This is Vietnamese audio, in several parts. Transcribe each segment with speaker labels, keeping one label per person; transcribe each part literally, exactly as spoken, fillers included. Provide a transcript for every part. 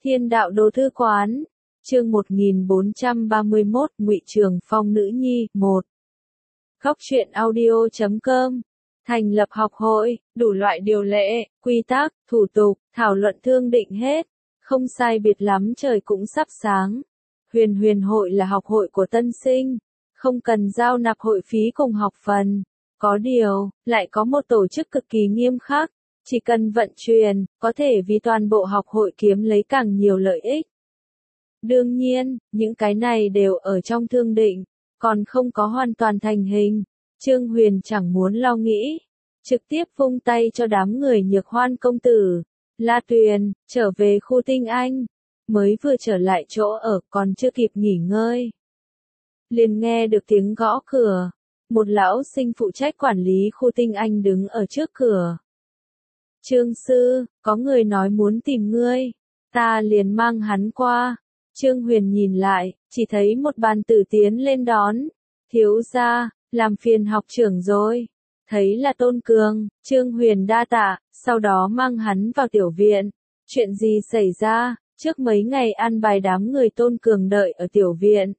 Speaker 1: Thiên đạo đồ thư quán. Chương một nghìn bốn trăm ba mươi mốt, Ngụy Trường Phong nữ nhi, một. Góc truyện audio chấm com. Thành lập học hội, đủ loại điều lệ, quy tắc, thủ tục, thảo luận thương định hết. Không sai biệt lắm trời cũng sắp sáng. Huyền huyền hội là học hội của tân sinh. Không cần giao nạp hội phí cùng học phần. Có điều, lại có một tổ chức cực kỳ nghiêm khắc. Chỉ cần vận chuyển, có thể vì toàn bộ học hội kiếm lấy càng nhiều lợi ích. Đương nhiên, những cái này đều ở trong thương định, còn không có hoàn toàn thành hình. Trương Huyền chẳng muốn lo nghĩ, trực tiếp vung tay cho đám người Nhược Hoan công tử. La Tuyền, trở về khu Tinh Anh, mới vừa trở lại chỗ ở còn chưa kịp nghỉ ngơi. Liền nghe được tiếng gõ cửa, một lão sinh phụ trách quản lý khu Tinh Anh đứng ở trước cửa. Trương sư, có người nói muốn tìm ngươi, ta liền mang hắn qua. Trương Huyền nhìn lại, chỉ thấy một bàn tử tiến lên đón. Thiếu gia, làm phiền học trưởng rồi. Thấy là Tôn Cường, Trương Huyền đa tạ, sau đó mang hắn vào tiểu viện. Chuyện gì xảy ra, trước mấy ngày ăn bài đám người Tôn Cường đợi ở tiểu viện.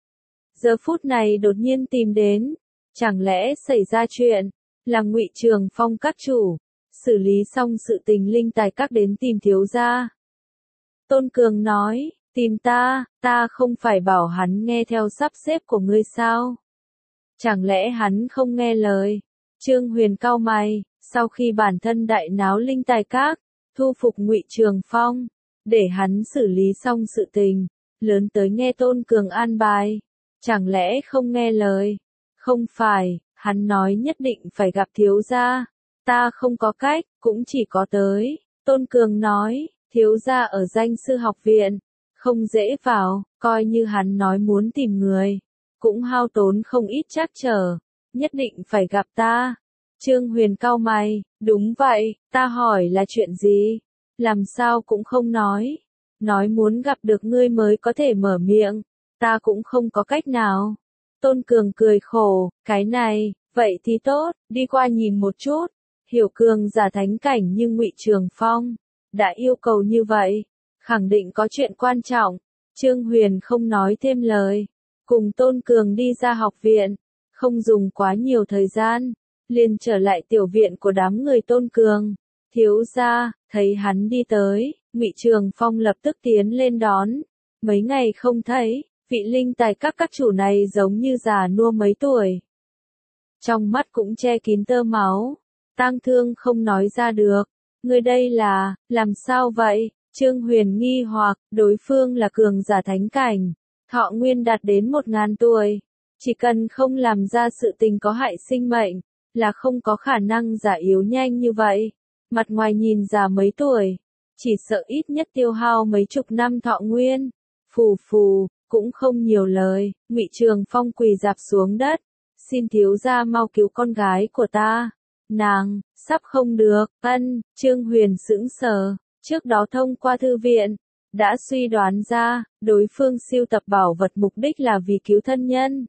Speaker 1: Giờ phút này đột nhiên tìm đến, chẳng lẽ xảy ra chuyện, là Ngụy Trường Phong các chủ, xử lý xong sự tình linh tài các đến tìm thiếu gia. Tôn Cường nói, tìm ta, ta không phải bảo hắn nghe theo sắp xếp của ngươi sao? Chẳng lẽ hắn không nghe lời? Trương Huyền cau mày, sau khi bản thân đại náo linh tài các, thu phục Ngụy Trường Phong, để hắn xử lý xong sự tình, lớn tới nghe Tôn Cường an bài, chẳng lẽ không nghe lời? Không phải, hắn nói nhất định phải gặp thiếu gia, ta không có cách, cũng chỉ có tới. Tôn Cường nói, thiếu gia ở danh sư học viện, không dễ vào, coi như hắn nói muốn tìm người, cũng hao tốn không ít trắc trở, nhất định phải gặp ta. Trương Huyền cau mày, đúng vậy, ta hỏi là chuyện gì? Làm sao cũng không nói, nói muốn gặp được ngươi mới có thể mở miệng, ta cũng không có cách nào. Tôn Cường cười khổ, cái này, vậy thì tốt, đi qua nhìn một chút. Hiểu cường giả thánh cảnh như Ngụy Trường Phong, đã yêu cầu như vậy, khẳng định có chuyện quan trọng. Trương Huyền không nói thêm lời, cùng Tôn Cường đi ra học viện, không dùng quá nhiều thời gian, liền trở lại tiểu viện của đám người Tôn Cường. Thiếu gia, thấy hắn đi tới, Ngụy Trường Phong lập tức tiến lên đón. Mấy ngày không thấy, vị linh tài các các chủ này giống như già nua mấy tuổi. Trong mắt cũng che kín tơ máu, tang thương không nói ra được. Người đây là, làm sao vậy? Trương Huyền nghi hoặc, đối phương là cường giả thánh cảnh, thọ nguyên đạt đến một ngàn tuổi. Chỉ cần không làm ra sự tình có hại sinh mệnh, là không có khả năng già yếu nhanh như vậy. Mặt ngoài nhìn già mấy tuổi, chỉ sợ ít nhất tiêu hao mấy chục năm thọ nguyên. Phù phù, cũng không nhiều lời, Ngụy Trường Phong quỳ rạp xuống đất. Xin thiếu gia mau cứu con gái của ta. Nàng, sắp không được, ân, Trương Huyền sững sờ, trước đó thông qua thư viện, đã suy đoán ra, đối phương sưu tập bảo vật mục đích là vì cứu thân nhân.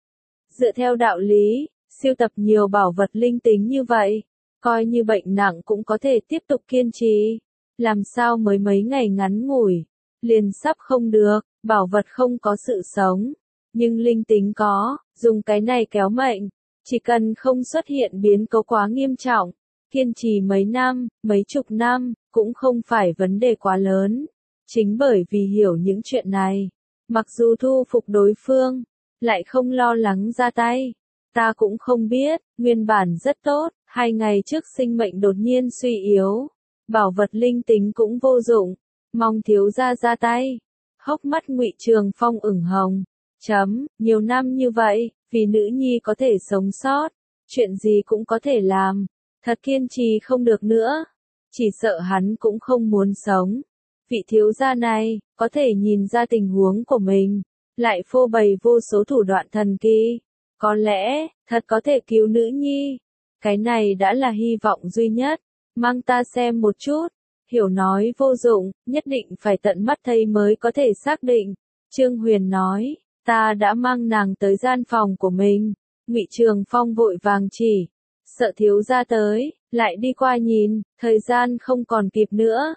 Speaker 1: Dựa theo đạo lý, sưu tập nhiều bảo vật linh tính như vậy, coi như bệnh nặng cũng có thể tiếp tục kiên trì. Làm sao mới mấy ngày ngắn ngủi, liền sắp không được, bảo vật không có sự sống, nhưng linh tính có, dùng cái này kéo mệnh. Chỉ cần không xuất hiện biến cố quá nghiêm trọng, kiên trì mấy năm, mấy chục năm, cũng không phải vấn đề quá lớn. Chính bởi vì hiểu những chuyện này, mặc dù thu phục đối phương, lại không lo lắng ra tay. Ta cũng không biết, nguyên bản rất tốt, hai ngày trước sinh mệnh đột nhiên suy yếu, bảo vật linh tính cũng vô dụng, mong thiếu gia ra tay. Hốc mắt Ngụy Trường Phong ửng hồng, chấm, nhiều năm như vậy, vì nữ nhi có thể sống sót, chuyện gì cũng có thể làm, thật kiên trì không được nữa, chỉ sợ hắn cũng không muốn sống. Vị thiếu gia này, có thể nhìn ra tình huống của mình, lại phô bày vô số thủ đoạn thần kỳ, có lẽ, thật có thể cứu nữ nhi, cái này đã là hy vọng duy nhất, mang ta xem một chút. Hiểu nói vô dụng, nhất định phải tận mắt thấy mới có thể xác định. Trương Huyền nói, ta đã mang nàng tới gian phòng của mình. Ngụy Trường Phong vội vàng chỉ, sợ thiếu gia tới, lại đi qua nhìn, thời gian không còn kịp nữa.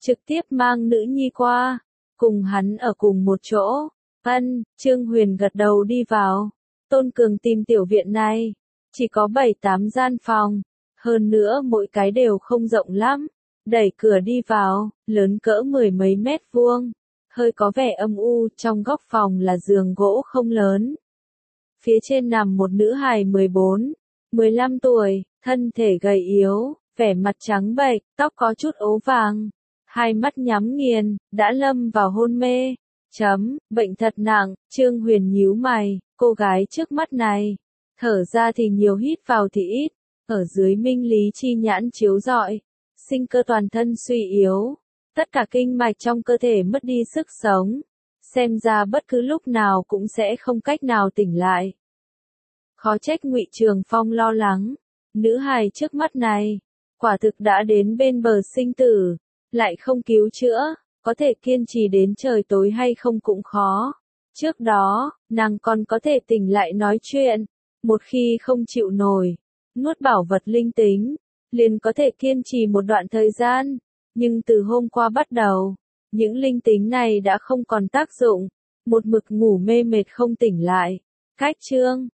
Speaker 1: trực tiếp mang nữ nhi qua, cùng hắn ở cùng một chỗ. Ân, Trương Huyền gật đầu đi vào. Tôn Cường tìm tiểu viện này, chỉ có bảy tám gian phòng, hơn nữa mỗi cái đều không rộng lắm. Đẩy cửa đi vào, lớn cỡ mười mấy mét vuông, hơi có vẻ âm u, trong góc phòng là giường gỗ không lớn. Phía trên nằm một nữ hài mười bốn, mười lăm tuổi, thân thể gầy yếu, vẻ mặt trắng bệch, tóc có chút ố vàng, hai mắt nhắm nghiền, đã lâm vào hôn mê. Chấm, bệnh thật nặng, Trương Huyền nhíu mày, cô gái trước mắt này, thở ra thì nhiều hít vào thì ít, ở dưới minh lý chi nhãn chiếu rọi, sinh cơ toàn thân suy yếu, tất cả kinh mạch trong cơ thể mất đi sức sống, xem ra bất cứ lúc nào cũng sẽ không cách nào tỉnh lại. Khó trách Ngụy Trường Phong lo lắng, nữ hài trước mắt này, quả thực đã đến bên bờ sinh tử, lại không cứu chữa, có thể kiên trì đến trời tối hay không cũng khó. Trước đó, nàng còn có thể tỉnh lại nói chuyện, một khi không chịu nổi, nuốt bảo vật linh tính, liền có thể kiên trì một đoạn thời gian, nhưng từ hôm qua bắt đầu, những linh tính này đã không còn tác dụng, một mực ngủ mê mệt không tỉnh lại. Cách chương